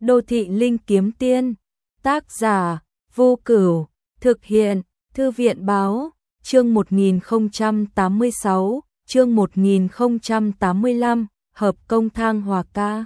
Đô thị linh kiếm tiên, tác giả, Vô Cửu, thực hiện, Thư viện báo, chương 1086, chương 1085, hợp công Thang Hòa Ca.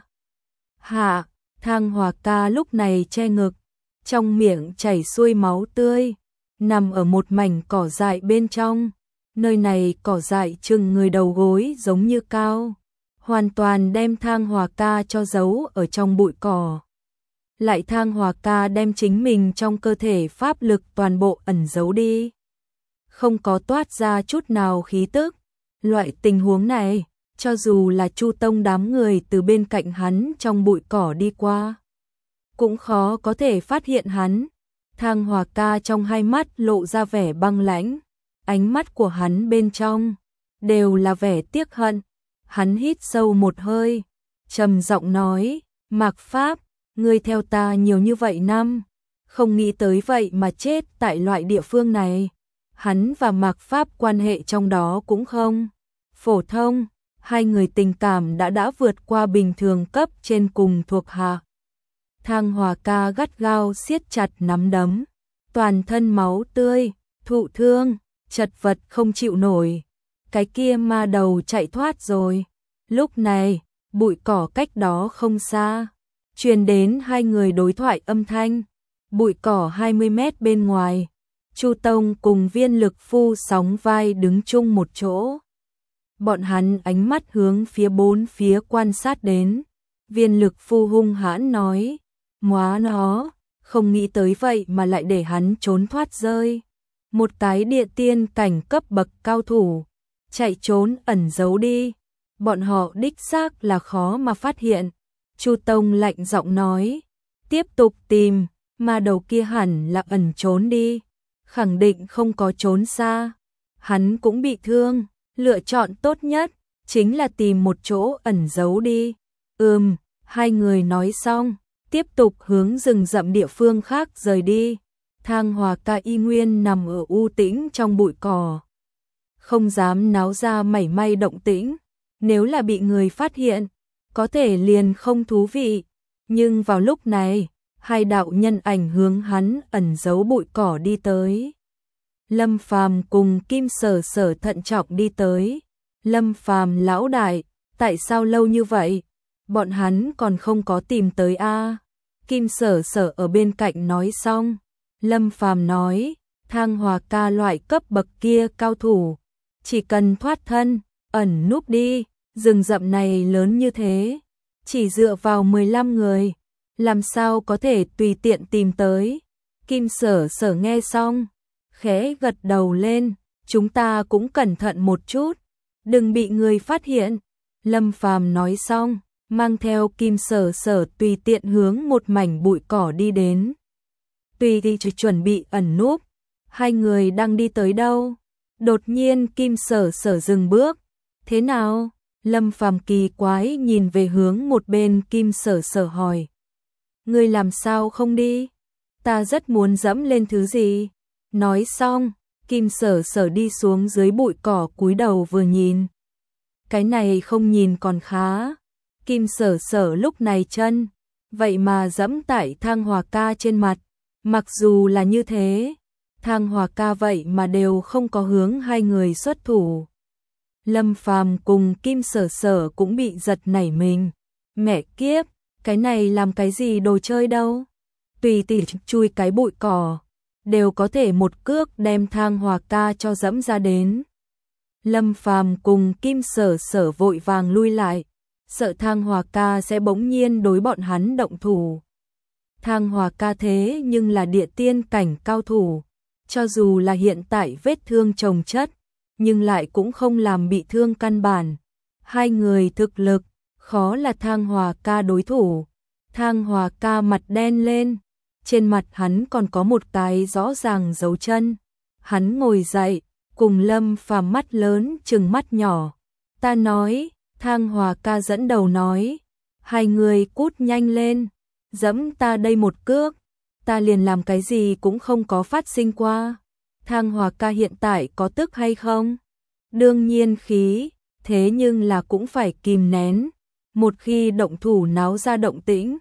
Hạ, Thang Hòa Ca lúc này che ngực, trong miệng chảy xuôi máu tươi, nằm ở một mảnh cỏ dại bên trong. Nơi này cỏ dại chừng người đầu gối giống như cao, hoàn toàn đem Thang Hòa Ca cho giấu ở trong bụi cỏ. Lại Thang Hòa Ca đem chính mình trong cơ thể pháp lực toàn bộ ẩn giấu đi, không có toát ra chút nào khí tức. Loại tình huống này, cho dù là Chu Tông đám người từ bên cạnh hắn trong bụi cỏ đi qua, cũng khó có thể phát hiện hắn. Thang Hòa Ca trong hai mắt lộ ra vẻ băng lãnh, ánh mắt của hắn bên trong đều là vẻ tiếc hận. Hắn hít sâu một hơi, trầm giọng nói, Mạc Pháp, ngươi theo ta nhiều như vậy năm, không nghĩ tới vậy mà chết tại loại địa phương này. Hắn và Mạc Pháp quan hệ trong đó cũng không phổ thông, hai người tình cảm đã vượt qua bình thường cấp trên cùng thuộc hạ. Thang Hòa Ca gắt gao siết chặt nắm đấm, toàn thân máu tươi, thụ thương, chật vật không chịu nổi. Cái kia ma đầu chạy thoát rồi. Lúc này, bụi cỏ cách đó không xa, truyền đến hai người đối thoại âm thanh. Bụi cỏ 20 mét bên ngoài, Chu Tông cùng Viên Lực Phu sóng vai đứng chung một chỗ. Bọn hắn ánh mắt hướng phía bốn phía quan sát đến. Viên Lực Phu hung hãn nói, móa nó, không nghĩ tới vậy mà lại để hắn trốn thoát rơi. Một cái địa tiên cảnh cấp bậc cao thủ, chạy trốn ẩn giấu đi, bọn họ đích xác là khó mà phát hiện. Chu Tông lạnh giọng nói, tiếp tục tìm, ma đầu kia hẳn là ẩn trốn đi, khẳng định không có trốn xa. Hắn cũng bị thương, lựa chọn tốt nhất chính là tìm một chỗ ẩn giấu đi. Hai người nói xong, tiếp tục hướng rừng rậm địa phương khác rời đi. Thang Hòa Ca y nguyên nằm ở u tĩnh trong bụi cỏ, không dám náo ra mảy may động tĩnh. Nếu là bị người phát hiện, có thể liền không thú vị. Nhưng vào lúc này, hai đạo nhân ảnh hướng hắn ẩn giấu bụi cỏ đi tới. Lâm Phàm cùng Kim Sở Sở thận trọng đi tới. Lâm Phàm lão đại, tại sao lâu như vậy? Bọn hắn còn không có tìm tới a? Kim Sở Sở ở bên cạnh nói xong. Lâm Phàm nói, Thang Hòa Ca loại cấp bậc kia cao thủ, chỉ cần thoát thân, ẩn núp đi, rừng rậm này lớn như thế, chỉ dựa vào 15 người, làm sao có thể tùy tiện tìm tới. Kim Sở Sở nghe xong, khẽ gật đầu lên, chúng ta cũng cẩn thận một chút, đừng bị người phát hiện. Lâm Phàm nói xong, mang theo Kim Sở Sở tùy tiện hướng một mảnh bụi cỏ đi đến. Tùy thì chuẩn bị ẩn núp. Hai người đang đi tới đâu? Đột nhiên Kim Sở Sở dừng bước. Thế nào? Lâm Phàm kỳ quái nhìn về hướng một bên. Kim Sở Sở hỏi, ngươi làm sao không đi? Ta rất muốn dẫm lên thứ gì. Nói xong, Kim Sở Sở đi xuống dưới bụi cỏ cúi đầu vừa nhìn. Cái này không nhìn còn khá. Kim Sở Sở lúc này chân, vậy mà dẫm tại Thang Hòa Ca trên mặt. Mặc dù là như thế, Thang Hòa Ca vậy mà đều không có hướng hai người xuất thủ. Lâm Phàm cùng Kim Sở Sở cũng bị giật nảy mình. Mẹ kiếp, cái này làm cái gì đồ chơi đâu? Tùy tỉ chui cái bụi cỏ, đều có thể một cước đem Thang Hòa Ca cho dẫm ra đến. Lâm Phàm cùng Kim Sở Sở vội vàng lui lại, sợ Thang Hòa Ca sẽ bỗng nhiên đối bọn hắn động thủ. Thang Hòa Ca thế nhưng là địa tiên cảnh cao thủ, cho dù là hiện tại vết thương chồng chất, nhưng lại cũng không làm bị thương căn bản. Hai người thực lực, khó là Thang Hòa Ca đối thủ. Thang Hòa Ca mặt đen lên, trên mặt hắn còn có một cái rõ ràng dấu chân. Hắn ngồi dậy, cùng Lâm Phàm mắt lớn trừng mắt nhỏ. Ta nói, Thang Hòa Ca dẫn đầu nói, hai người cút nhanh lên, dẫm ta đây một cước, ta liền làm cái gì cũng không có phát sinh qua. Thang Hòa Ca hiện tại có tức hay không? Đương nhiên khí, thế nhưng là cũng phải kìm nén. Một khi động thủ náo ra động tĩnh,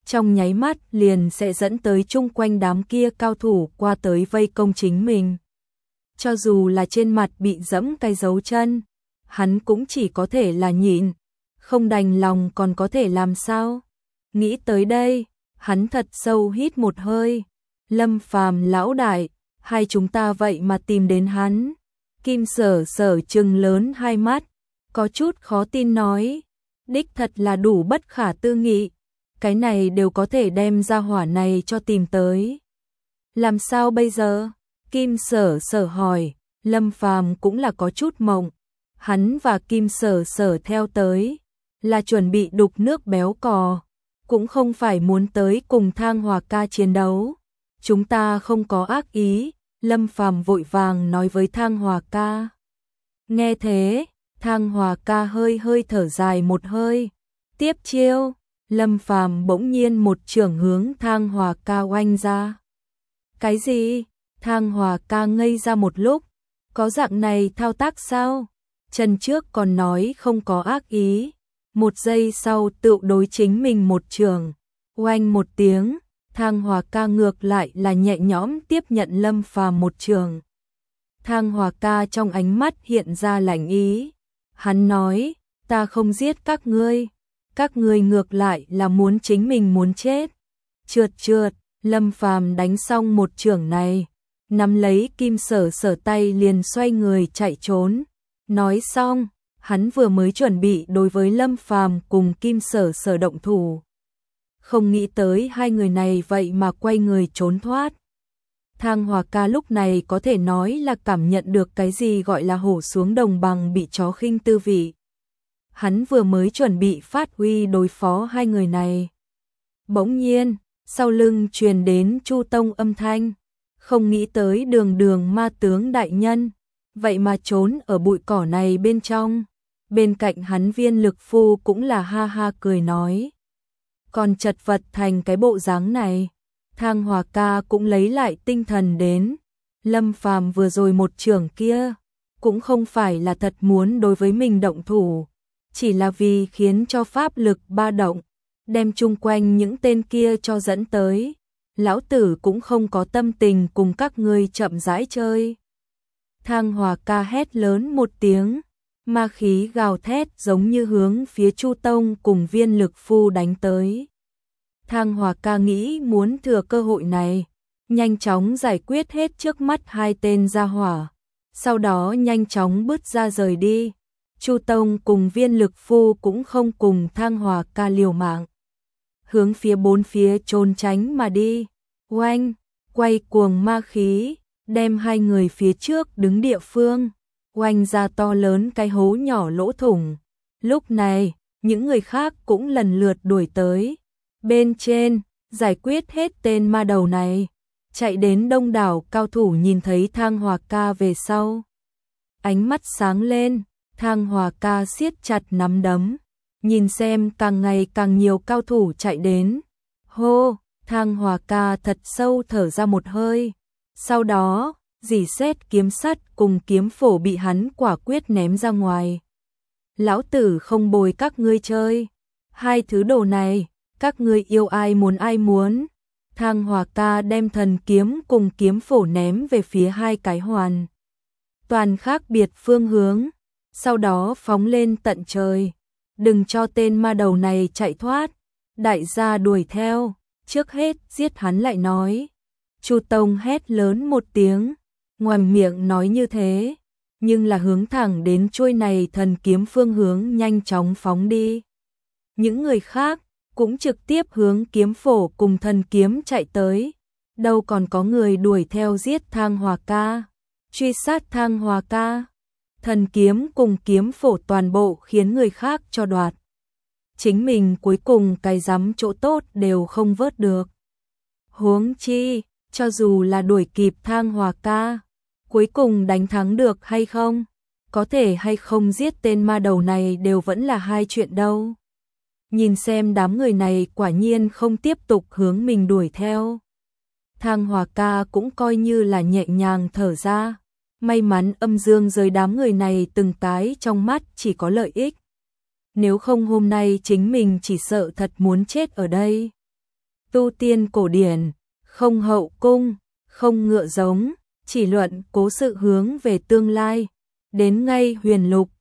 trong nháy mắt liền sẽ dẫn tới chung quanh đám kia cao thủ qua tới vây công chính mình. Cho dù là trên mặt bị dẫm cái dấu chân, hắn cũng chỉ có thể là nhịn, không đành lòng còn có thể làm sao. Nghĩ tới đây, hắn thật sâu hít một hơi. Lâm Phàm lão đại, hai chúng ta vậy mà tìm đến hắn. Kim Sở Sở trừng lớn hai mắt, có chút khó tin nói, đích thật là đủ bất khả tư nghị, cái này đều có thể đem ra hỏa này cho tìm tới. Làm sao bây giờ? Kim Sở Sở hỏi. Lâm Phàm cũng là có chút mộng, hắn và Kim Sở Sở theo tới, là chuẩn bị đục nước béo cò, cũng không phải muốn tới cùng Thang Hòa ca chiến đấu. Chúng ta không có ác ý, Lâm Phàm vội vàng nói với Thang Hòa ca. Nghe thế, Thang Hòa ca hơi hơi thở dài một hơi. Tiếp chiêu, Lâm Phàm bỗng nhiên một chưởng hướng Thang Hòa ca oanh ra. Cái gì? Thang Hòa ca ngây ra một lúc, có dạng này thao tác sao? Chân trước còn nói không có ác ý, một giây sau tự đối chính mình một chưởng, oanh một tiếng, Thang Hòa ca ngược lại là nhẹ nhõm tiếp nhận Lâm Phàm một chưởng. Thang Hòa ca trong ánh mắt hiện ra lạnh ý, hắn nói, ta không giết các ngươi ngược lại là muốn chính mình muốn chết. Trượt trượt, Lâm Phàm đánh xong một chưởng này, nắm lấy Kim Sở Sở tay liền xoay người chạy trốn. Nói xong, hắn vừa mới chuẩn bị đối với Lâm Phàm cùng Kim Sở Sở động thủ. Không nghĩ tới hai người này vậy mà quay người trốn thoát. Thang Hòa ca lúc này có thể nói là cảm nhận được cái gì gọi là hổ xuống đồng bằng bị chó khinh tư vị. Hắn vừa mới chuẩn bị phát huy đối phó hai người này. Bỗng nhiên, sau lưng truyền đến Chu Tông âm thanh, không nghĩ tới Đường Đường ma tướng đại nhân, vậy mà trốn ở bụi cỏ này bên trong. Bên cạnh hắn Viên Lực Phu cũng là ha ha cười nói. Còn chật vật thành cái bộ dáng này, Thang Hòa ca cũng lấy lại tinh thần đến. Lâm Phàm vừa rồi một chưởng kia, cũng không phải là thật muốn đối với mình động thủ, chỉ là vì khiến cho pháp lực ba động, đem chung quanh những tên kia cho dẫn tới. Lão tử cũng không có tâm tình cùng các ngươi chậm rãi chơi. Thang Hòa ca hét lớn một tiếng, ma khí gào thét giống như hướng phía Chu Tông cùng Viên Lực Phu đánh tới. Thang Hòa ca nghĩ muốn thừa cơ hội này, nhanh chóng giải quyết hết trước mắt hai tên gia hỏa, sau đó nhanh chóng bứt ra rời đi. Chu Tông cùng Viên Lực Phu cũng không cùng Thang Hòa ca liều mạng, hướng phía bốn phía trốn tránh mà đi. Oanh, quay cuồng ma khí, đem hai người phía trước đứng địa phương, oanh ra to lớn cái hố nhỏ lỗ thủng. Lúc này, những người khác cũng lần lượt đuổi tới. Bên trên, giải quyết hết tên ma đầu này, chạy đến đông đảo cao thủ nhìn thấy Thang Hòa ca về sau. Ánh mắt sáng lên, Thang Hòa ca siết chặt nắm đấm, nhìn xem càng ngày càng nhiều cao thủ chạy đến. Hô, Thang Hòa ca thật sâu thở ra một hơi, sau đó, dỉ sét kiếm sắt cùng kiếm phổ bị hắn quả quyết ném ra ngoài. Lão tử không bồi các ngươi chơi, hai thứ đồ này, các ngươi yêu ai muốn. Thang Hòa ca đem thần kiếm cùng kiếm phổ ném về phía hai cái hoàn toàn khác biệt phương hướng, sau đó phóng lên tận trời. Đừng cho tên ma đầu này chạy thoát, đại gia đuổi theo, trước hết giết hắn lại nói. Chu Tông hét lớn một tiếng, ngoàm miệng nói như thế, nhưng là hướng thẳng đến chuôi này thần kiếm phương hướng nhanh chóng phóng đi. Những người khác cũng trực tiếp hướng kiếm phổ cùng thần kiếm chạy tới, đâu còn có người đuổi theo giết Thang Hòa ca, truy sát Thang Hòa ca. Thần kiếm cùng kiếm phổ toàn bộ khiến người khác cho đoạt. Chính mình cuối cùng cái rắm chỗ tốt đều không vớt được. Huống chi, cho dù là đuổi kịp Thang Hòa ca, cuối cùng đánh thắng được hay không, có thể hay không giết tên ma đầu này đều vẫn là hai chuyện đâu. Nhìn xem đám người này quả nhiên không tiếp tục hướng mình đuổi theo. Thang Hòa ca cũng coi như là nhẹ nhàng thở ra. May mắn âm dương giới đám người này từng cái trong mắt chỉ có lợi ích. Nếu không hôm nay chính mình chỉ sợ thật muốn chết ở đây. tu tiên cổ điển, không hậu cung, không ngựa giống, chỉ luận cố sự hướng về tương lai. Đến ngay huyền lục,